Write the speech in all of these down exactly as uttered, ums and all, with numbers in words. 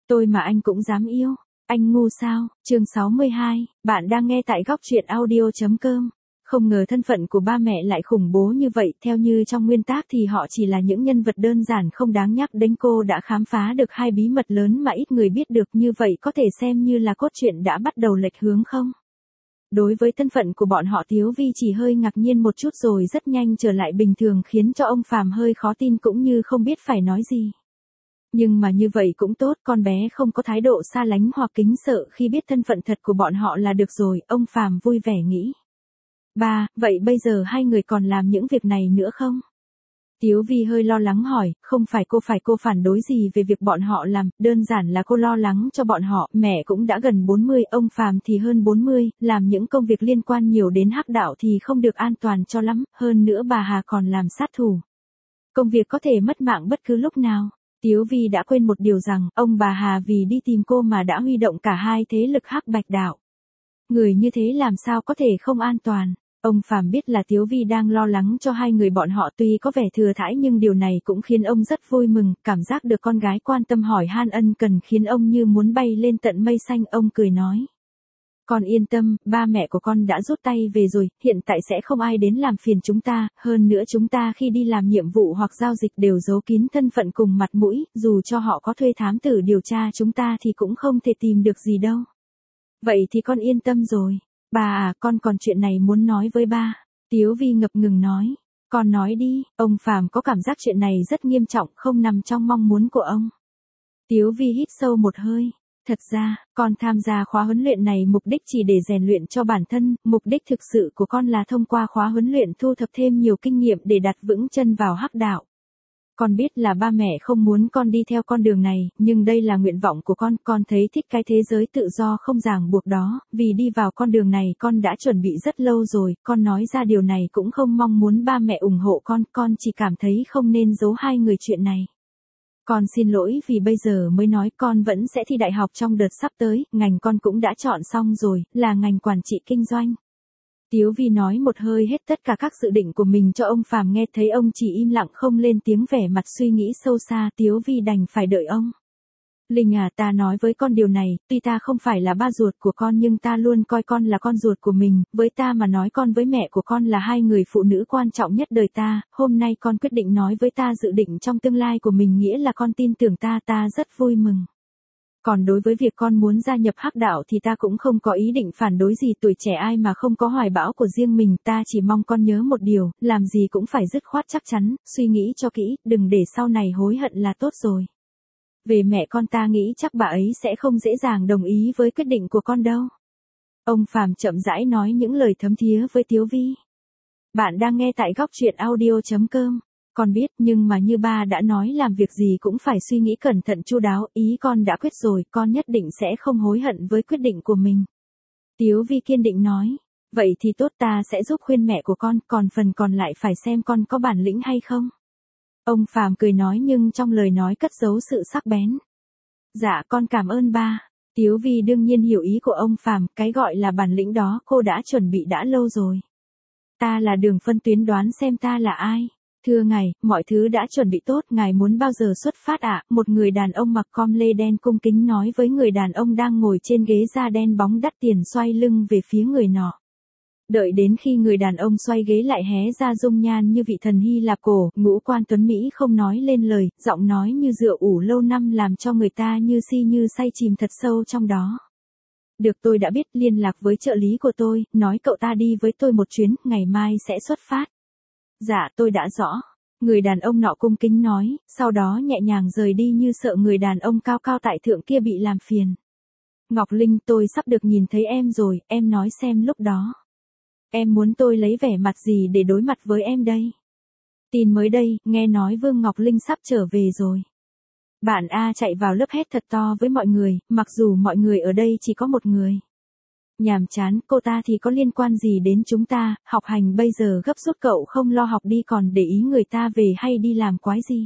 Tôi mà anh cũng dám yêu, anh ngu sao? Chương sáu mươi hai, bạn đang nghe tại góc truyện audio.com. Không ngờ thân phận của ba mẹ lại khủng bố như vậy, theo như trong nguyên tác thì họ chỉ là những nhân vật đơn giản không đáng nhắc đến. Cô đã khám phá được hai bí mật lớn mà ít người biết được, như vậy có thể xem như là cốt truyện đã bắt đầu lệch hướng không? Đối với thân phận của bọn họ, Tiếu Vi chỉ hơi ngạc nhiên một chút rồi rất nhanh trở lại bình thường, khiến cho ông Phàm hơi khó tin cũng như không biết phải nói gì. Nhưng mà như vậy cũng tốt, con bé không có thái độ xa lánh hoặc kính sợ khi biết thân phận thật của bọn họ là được rồi, ông Phàm vui vẻ nghĩ. Ba, vậy bây giờ hai người còn làm những việc này nữa không? Tiếu Vi hơi lo lắng hỏi, không phải cô phải cô phản đối gì về việc bọn họ làm, đơn giản là cô lo lắng cho bọn họ, mẹ cũng đã gần bốn mươi, ông Phàm thì hơn bốn mươi, làm những công việc liên quan nhiều đến hắc đạo thì không được an toàn cho lắm, hơn nữa bà Hà còn làm sát thủ. Công việc có thể mất mạng bất cứ lúc nào. Tiếu Vi đã quên một điều rằng, ông bà Hà vì đi tìm cô mà đã huy động cả hai thế lực hắc bạch đạo. Người như thế làm sao có thể không an toàn. Ông Phàm biết là Tiếu Vi đang lo lắng cho hai người bọn họ, tuy có vẻ thừa thãi nhưng điều này cũng khiến ông rất vui mừng, cảm giác được con gái quan tâm hỏi han ân cần khiến ông như muốn bay lên tận mây xanh. Ông cười nói. Con yên tâm, ba mẹ của con đã rút tay về rồi, hiện tại sẽ không ai đến làm phiền chúng ta, hơn nữa chúng ta khi đi làm nhiệm vụ hoặc giao dịch đều giấu kín thân phận cùng mặt mũi, dù cho họ có thuê thám tử điều tra chúng ta thì cũng không thể tìm được gì đâu. Vậy thì con yên tâm rồi. Bà à, con còn chuyện này muốn nói với ba. Tiếu Vi ngập ngừng nói. Con nói đi, ông Phàm có cảm giác chuyện này rất nghiêm trọng, không nằm trong mong muốn của ông. Tiếu Vi hít sâu một hơi. Thật ra, con tham gia khóa huấn luyện này mục đích chỉ để rèn luyện cho bản thân, mục đích thực sự của con là thông qua khóa huấn luyện thu thập thêm nhiều kinh nghiệm để đặt vững chân vào hắc đạo. Con biết là ba mẹ không muốn con đi theo con đường này, nhưng đây là nguyện vọng của con, con thấy thích cái thế giới tự do không ràng buộc đó, vì đi vào con đường này con đã chuẩn bị rất lâu rồi, con nói ra điều này cũng không mong muốn ba mẹ ủng hộ con, con chỉ cảm thấy không nên giấu hai người chuyện này. Con xin lỗi vì bây giờ mới nói, con vẫn sẽ thi đại học trong đợt sắp tới, ngành con cũng đã chọn xong rồi, là ngành quản trị kinh doanh. Tiếu Vi nói một hơi hết tất cả các dự định của mình cho ông Phàm nghe, thấy ông chỉ im lặng không lên tiếng, vẻ mặt suy nghĩ sâu xa, Tiếu Vi đành phải đợi ông. Linh à, ta nói với con điều này, tuy ta không phải là ba ruột của con nhưng ta luôn coi con là con ruột của mình, với ta mà nói con với mẹ của con là hai người phụ nữ quan trọng nhất đời ta, hôm nay con quyết định nói với ta dự định trong tương lai của mình, nghĩa là con tin tưởng ta, ta rất vui mừng. Còn đối với việc con muốn gia nhập hắc đạo thì ta cũng không có ý định phản đối gì, tuổi trẻ ai mà không có hoài bão của riêng mình, ta chỉ mong con nhớ một điều, làm gì cũng phải dứt khoát chắc chắn, suy nghĩ cho kỹ, đừng để sau này hối hận là tốt rồi. Về mẹ con, ta nghĩ chắc bà ấy sẽ không dễ dàng đồng ý với quyết định của con đâu. Ông Phàm chậm rãi nói những lời thấm thía với Tiếu Vi. Bạn đang nghe tại góc truyện audio.com. Con biết, nhưng mà như ba đã nói, làm việc gì cũng phải suy nghĩ cẩn thận chu đáo, ý con đã quyết rồi, con nhất định sẽ không hối hận với quyết định của mình. Tiếu Vi kiên định nói. Vậy thì tốt, ta sẽ giúp khuyên mẹ của con, còn phần còn lại phải xem con có bản lĩnh hay không. Ông Phàm cười nói nhưng trong lời nói cất giấu sự sắc bén. Dạ con cảm ơn ba. Tiếu Vi đương nhiên hiểu ý của ông Phàm, cái gọi là bản lĩnh đó cô đã chuẩn bị đã lâu rồi. Ta là Đường Phân Tuyến, đoán xem ta là ai. Thưa ngài, mọi thứ đã chuẩn bị tốt, ngài muốn bao giờ xuất phát ạ? À? Một người đàn ông mặc com lê đen cung kính nói với người đàn ông đang ngồi trên ghế da đen bóng đắt tiền, xoay lưng về phía người nọ. Đợi đến khi người đàn ông xoay ghế lại hé ra dung nhan như vị thần Hy Lạp cổ, ngũ quan tuấn Mỹ không nói lên lời, giọng nói như rượu ủ lâu năm làm cho người ta như si như say chìm thật sâu trong đó. Được, tôi đã biết, liên lạc với trợ lý của tôi, nói cậu ta đi với tôi một chuyến, ngày mai sẽ xuất phát. Dạ tôi đã rõ. Người đàn ông nọ cung kính nói, sau đó nhẹ nhàng rời đi như sợ người đàn ông cao cao tại thượng kia bị làm phiền. Ngọc Linh, tôi sắp được nhìn thấy em rồi, em nói xem lúc đó. Em muốn tôi lấy vẻ mặt gì để đối mặt với em đây? Tin mới đây, nghe nói Vương Ngọc Linh sắp trở về rồi. Bạn A chạy vào lớp hét thật to với mọi người, mặc dù mọi người ở đây chỉ có một người. Nhàm chán, cô ta thì có liên quan gì đến chúng ta, học hành bây giờ gấp rút, cậu không lo học đi còn để ý người ta về hay đi làm quái gì.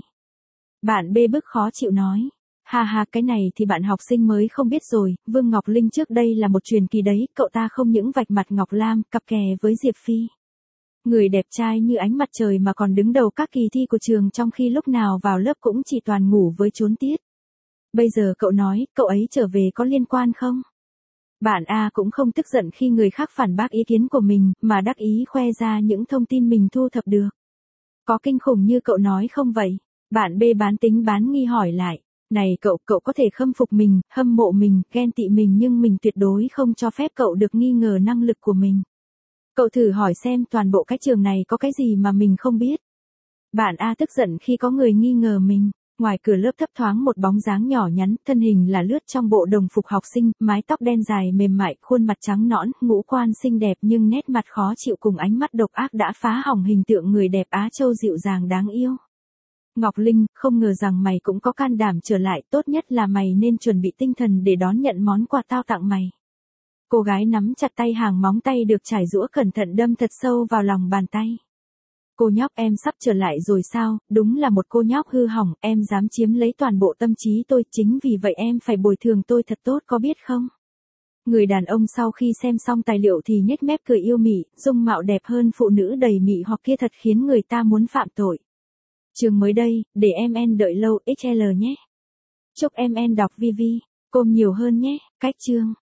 Bạn B bức khó chịu nói. Ha ha, cái này thì bạn học sinh mới không biết rồi, Vương Ngọc Linh trước đây là một truyền kỳ đấy, cậu ta không những vạch mặt Ngọc Lam, cặp kè với Diệp Phi. Người đẹp trai như ánh mặt trời mà còn đứng đầu các kỳ thi của trường, trong khi lúc nào vào lớp cũng chỉ toàn ngủ với trốn tiết. Bây giờ cậu nói, cậu ấy trở về có liên quan không? Bạn A cũng không tức giận khi người khác phản bác ý kiến của mình, mà đắc ý khoe ra những thông tin mình thu thập được. Có kinh khủng như cậu nói không vậy? Bạn B bán tính bán nghi hỏi lại. Này cậu, cậu có thể khâm phục mình, hâm mộ mình, ghen tị mình nhưng mình tuyệt đối không cho phép cậu được nghi ngờ năng lực của mình. Cậu thử hỏi xem toàn bộ cái trường này có cái gì mà mình không biết. Bạn A tức giận khi có người nghi ngờ mình. Ngoài cửa lớp thấp thoáng một bóng dáng nhỏ nhắn, thân hình là lướt trong bộ đồng phục học sinh, mái tóc đen dài mềm mại, khuôn mặt trắng nõn, ngũ quan xinh đẹp nhưng nét mặt khó chịu cùng ánh mắt độc ác đã phá hỏng hình tượng người đẹp Á Châu dịu dàng đáng yêu. Ngọc Linh, không ngờ rằng mày cũng có can đảm trở lại, tốt nhất là mày nên chuẩn bị tinh thần để đón nhận món quà tao tặng mày. Cô gái nắm chặt tay, hàng móng tay được trải giũa cẩn thận đâm thật sâu vào lòng bàn tay. Cô nhóc, em sắp trở lại rồi sao? Đúng là một cô nhóc hư hỏng, em dám chiếm lấy toàn bộ tâm trí tôi, chính vì vậy em phải bồi thường tôi thật tốt có biết không? Người đàn ông sau khi xem xong tài liệu thì nhếch mép cười yêu mị, dung mạo đẹp hơn phụ nữ đầy mị hoặc kia thật khiến người ta muốn phạm tội. Trường mới đây, để em en đợi lâu ích lờ nhé. Chúc em en đọc vi vi, côm nhiều hơn nhé, cách chương.